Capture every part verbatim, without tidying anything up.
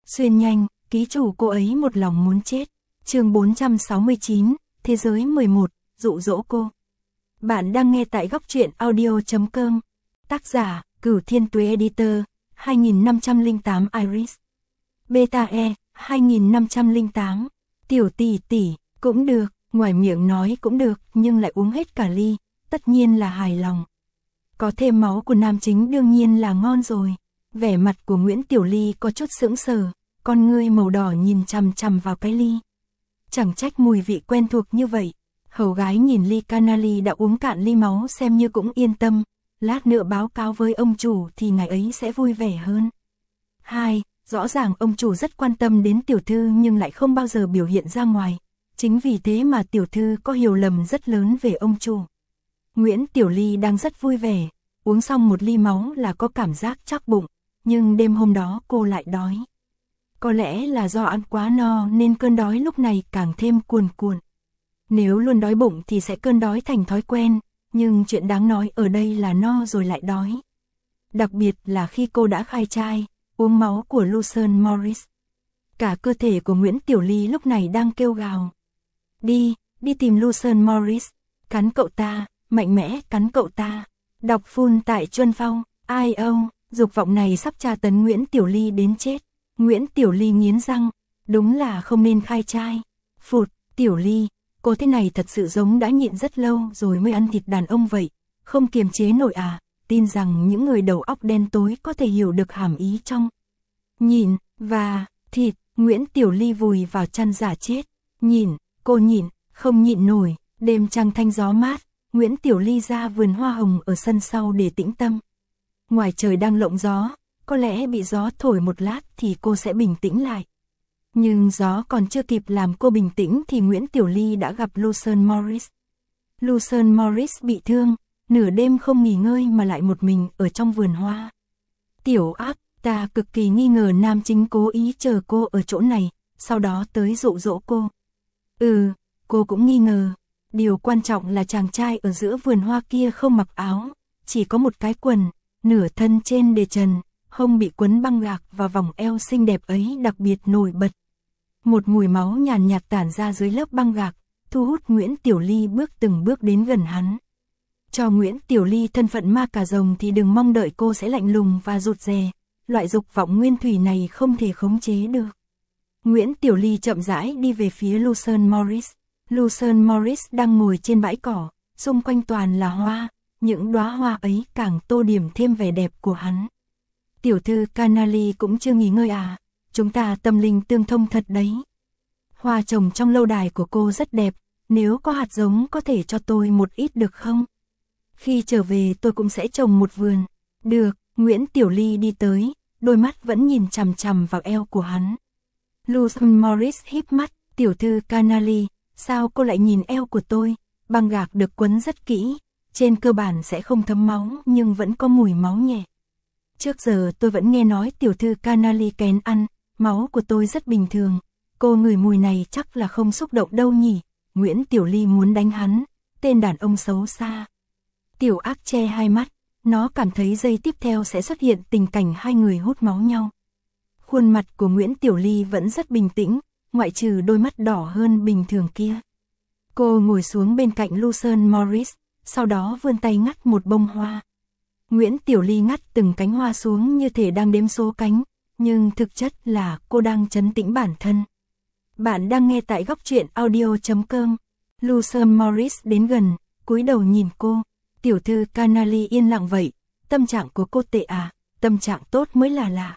Xuyên nhanh, ký chủ cô ấy một lòng muốn chết. Chương bốn trăm sáu mươi chín, Thế giới mười một, dụ dỗ cô. Bạn đang nghe tại góc truyện audio chấm com. Tác giả, Cửu Thiên Tuế Editor, hai nghìn năm trăm lẻ tám Iris. Beta E, hai nghìn năm trăm lẻ tám. Tiểu tỷ tỷ, cũng được, ngoài miệng nói cũng được, nhưng lại uống hết cả ly, tất nhiên là hài lòng. Có thêm máu của nam chính đương nhiên là ngon rồi. Vẻ mặt của Nguyễn Tiểu Ly có chút sững sờ, con ngươi màu đỏ nhìn chằm chằm vào cái ly. Chẳng trách mùi vị quen thuộc như vậy. Hầu gái nhìn ly Canali đã uống cạn ly máu xem như cũng yên tâm, lát nữa báo cáo với ông chủ thì ngày ấy sẽ vui vẻ hơn. Hai, rõ ràng ông chủ rất quan tâm đến tiểu thư nhưng lại không bao giờ biểu hiện ra ngoài. Chính vì thế mà tiểu thư có hiểu lầm rất lớn về ông chủ. Nguyễn Tiểu Ly đang rất vui vẻ, uống xong một ly máu là có cảm giác chắc bụng, nhưng đêm hôm đó cô lại đói. Có lẽ là do ăn quá no nên cơn đói lúc này càng thêm cuồn cuộn. Nếu luôn đói bụng thì sẽ cơn đói thành thói quen, nhưng chuyện đáng nói ở đây là no rồi lại đói. Đặc biệt là khi cô đã khai trai, uống máu của Lucian Morris. Cả cơ thể của Nguyễn Tiểu Ly lúc này đang kêu gào. Đi, đi tìm Lucian Morris, cắn cậu ta, mạnh mẽ cắn cậu ta. Đọc full tại Chuân Phong, ai âu, dục vọng này sắp tra tấn Nguyễn Tiểu Ly đến chết. Nguyễn Tiểu Ly nghiến răng, đúng là không nên khai trai. Phụt, Tiểu Ly, cô thế này thật sự giống đã nhịn rất lâu rồi mới ăn thịt đàn ông vậy, không kiềm chế nổi à, tin rằng những người đầu óc đen tối có thể hiểu được hàm ý trong nhịn và thịt. Nguyễn Tiểu Ly vùi vào chăn giả chết, nhịn, cô nhịn, không nhịn nổi. Đêm trăng thanh gió mát, Nguyễn Tiểu Ly ra vườn hoa hồng ở sân sau để tĩnh tâm. Ngoài trời đang lộng gió, có lẽ bị gió thổi một lát thì cô sẽ bình tĩnh lại. Nhưng gió còn chưa kịp làm cô bình tĩnh thì Nguyễn Tiểu Ly đã gặp Lucian Morris. Lucian Morris bị thương, nửa đêm không nghỉ ngơi mà lại một mình ở trong vườn hoa. Tiểu áp, ta cực kỳ nghi ngờ nam chính cố ý chờ cô ở chỗ này, sau đó tới dụ dỗ cô. Ừ, cô cũng nghi ngờ. Điều quan trọng là chàng trai ở giữa vườn hoa kia không mặc áo, chỉ có một cái quần, nửa thân trên để trần, hông bị quấn băng gạc và vòng eo xinh đẹp ấy đặc biệt nổi bật. Một mùi máu nhàn nhạt tản ra dưới lớp băng gạc, thu hút Nguyễn Tiểu Ly bước từng bước đến gần hắn. Cho Nguyễn Tiểu Ly thân phận ma cà rồng thì đừng mong đợi cô sẽ lạnh lùng và rụt rè, loại dục vọng nguyên thủy này không thể khống chế được. Nguyễn Tiểu Ly chậm rãi đi về phía Lucian Morris. Lucian Morris đang ngồi trên bãi cỏ, xung quanh toàn là hoa, những đóa hoa ấy càng tô điểm thêm vẻ đẹp của hắn. Tiểu thư Canali cũng chưa nghỉ ngơi à, chúng ta tâm linh tương thông thật đấy. Hoa trồng trong lâu đài của cô rất đẹp, nếu có hạt giống có thể cho tôi một ít được không? Khi trở về tôi cũng sẽ trồng một vườn. Được, Nguyễn Tiểu Ly đi tới, đôi mắt vẫn nhìn chằm chằm vào eo của hắn. Lucian Morris híp mắt, tiểu thư Canali, sao cô lại nhìn eo của tôi? Băng gạc được quấn rất kỹ, trên cơ bản sẽ không thấm máu nhưng vẫn có mùi máu nhẹ. Trước giờ tôi vẫn nghe nói tiểu thư Canali kén ăn, máu của tôi rất bình thường. Cô ngửi mùi này chắc là không xúc động đâu nhỉ. Nguyễn Tiểu Ly muốn đánh hắn, tên đàn ông xấu xa. Tiểu ác che hai mắt, nó cảm thấy giây tiếp theo sẽ xuất hiện tình cảnh hai người hút máu nhau. Khuôn mặt của Nguyễn Tiểu Ly vẫn rất bình tĩnh, ngoại trừ đôi mắt đỏ hơn bình thường kia. Cô ngồi xuống bên cạnh Lucian Morris, sau đó vươn tay ngắt một bông hoa. Nguyễn Tiểu Ly ngắt từng cánh hoa xuống như thể đang đếm số cánh, nhưng thực chất là cô đang trấn tĩnh bản thân. Bạn đang nghe tại góc truyện audio chấm com. Lucian Morris đến gần, cúi đầu nhìn cô. Tiểu thư Canali yên lặng vậy, tâm trạng của cô tệ à, tâm trạng tốt mới là lạ.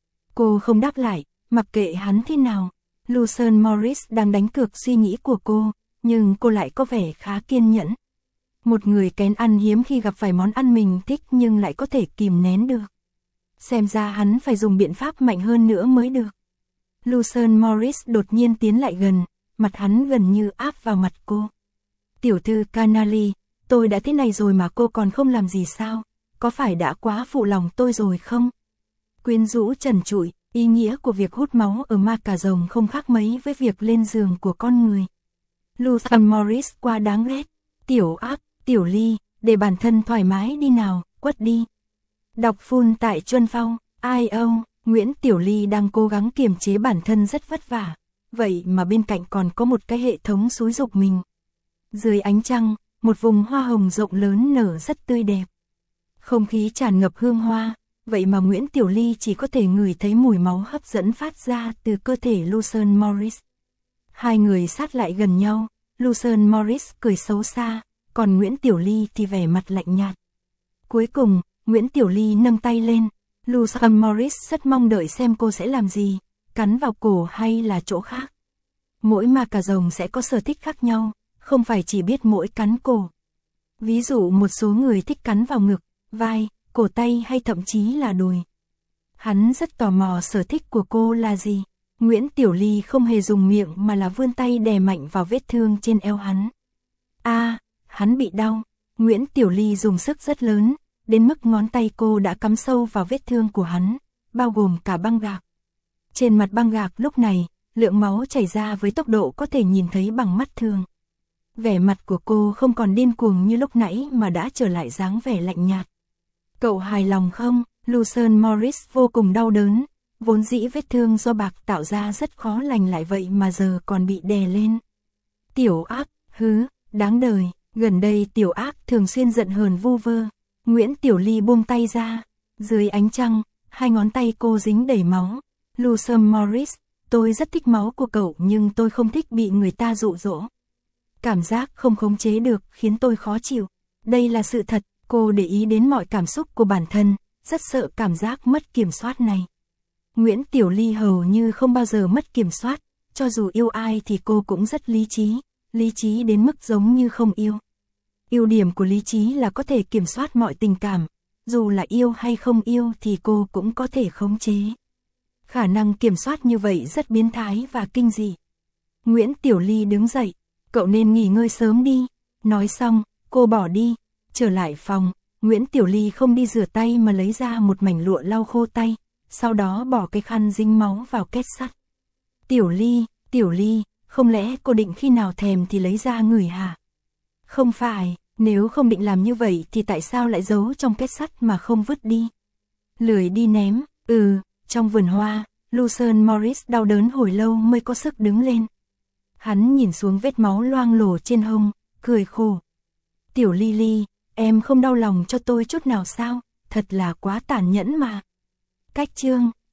Cô không đáp lại, mặc kệ hắn thế nào. Lucian Morris đang đánh cược suy nghĩ của cô, nhưng cô lại có vẻ khá kiên nhẫn. Một người kén ăn hiếm khi gặp phải món ăn mình thích nhưng lại có thể kìm nén được. Xem ra hắn phải dùng biện pháp mạnh hơn nữa mới được. Lucian Morris đột nhiên tiến lại gần, mặt hắn gần như áp vào mặt cô. Tiểu thư Canali, tôi đã thế này rồi mà cô còn không làm gì sao? Có phải đã quá phụ lòng tôi rồi không? Quyến rũ trần trụi, ý nghĩa của việc hút máu ở ma cà rồng không khác mấy với việc lên giường của con người. Lucian Morris quá đáng ghét. Tiểu áp, Tiểu Ly, để bản thân thoải mái đi nào, quất đi. Đọc full tại Chuân Phong, ai âu, Nguyễn Tiểu Ly đang cố gắng kiềm chế bản thân rất vất vả, vậy mà bên cạnh còn có một cái hệ thống xúi giục mình. Dưới ánh trăng, một vùng hoa hồng rộng lớn nở rất tươi đẹp. Không khí tràn ngập hương hoa, vậy mà Nguyễn Tiểu Ly chỉ có thể ngửi thấy mùi máu hấp dẫn phát ra từ cơ thể Lawson Morris. Hai người sát lại gần nhau, Lawson Morris cười xấu xa, còn Nguyễn Tiểu Ly thì vẻ mặt lạnh nhạt. Cuối cùng, Nguyễn Tiểu Ly nâng tay lên, Lawson Morris rất mong đợi xem cô sẽ làm gì, cắn vào cổ hay là chỗ khác. Mỗi ma cà rồng sẽ có sở thích khác nhau, không phải chỉ biết mỗi cắn cổ. Ví dụ một số người thích cắn vào ngực, vai, cổ tay hay thậm chí là đùi. Hắn rất tò mò sở thích của cô là gì. Nguyễn Tiểu Ly không hề dùng miệng mà là vươn tay đè mạnh vào vết thương trên eo hắn. A, à, hắn bị đau. Nguyễn Tiểu Ly dùng sức rất lớn, đến mức ngón tay cô đã cắm sâu vào vết thương của hắn, bao gồm cả băng gạc. Trên mặt băng gạc lúc này, lượng máu chảy ra với tốc độ có thể nhìn thấy bằng mắt thường. Vẻ mặt của cô không còn điên cuồng như lúc nãy mà đã trở lại dáng vẻ lạnh nhạt. Cậu hài lòng không? Lawson Morris vô cùng đau đớn, vốn dĩ vết thương do bạc tạo ra rất khó lành lại vậy mà giờ còn bị đè lên. Tiểu ác, hứ, đáng đời, gần đây tiểu ác thường xuyên giận hờn vu vơ. Nguyễn Tiểu Ly buông tay ra, dưới ánh trăng, hai ngón tay cô dính đầy máu. Lawson Morris, tôi rất thích máu của cậu nhưng tôi không thích bị người ta dụ dỗ. Cảm giác không khống chế được khiến tôi khó chịu. Đây là sự thật, cô để ý đến mọi cảm xúc của bản thân, rất sợ cảm giác mất kiểm soát này. Nguyễn Tiểu Ly hầu như không bao giờ mất kiểm soát, cho dù yêu ai thì cô cũng rất lý trí, lý trí đến mức giống như không yêu. Ưu điểm của lý trí là có thể kiểm soát mọi tình cảm, dù là yêu hay không yêu thì cô cũng có thể khống chế. Khả năng kiểm soát như vậy rất biến thái và kinh dị. Nguyễn Tiểu Ly đứng dậy, cậu nên nghỉ ngơi sớm đi. Nói xong, cô bỏ đi, trở lại phòng, Nguyễn Tiểu Ly không đi rửa tay mà lấy ra một mảnh lụa lau khô tay, sau đó bỏ cái khăn dính máu vào két sắt. Tiểu Ly, Tiểu Ly, không lẽ cô định khi nào thèm thì lấy ra ngửi hả? Không phải, nếu không định làm như vậy thì tại sao lại giấu trong két sắt mà không vứt đi? Lười đi ném, ừ, trong vườn hoa, Lawson Morris đau đớn hồi lâu mới có sức đứng lên. Hắn nhìn xuống vết máu loang lổ trên hông, cười khổ. Tiểu Ly Ly, em không đau lòng cho tôi chút nào sao, thật là quá tàn nhẫn mà. Cách chương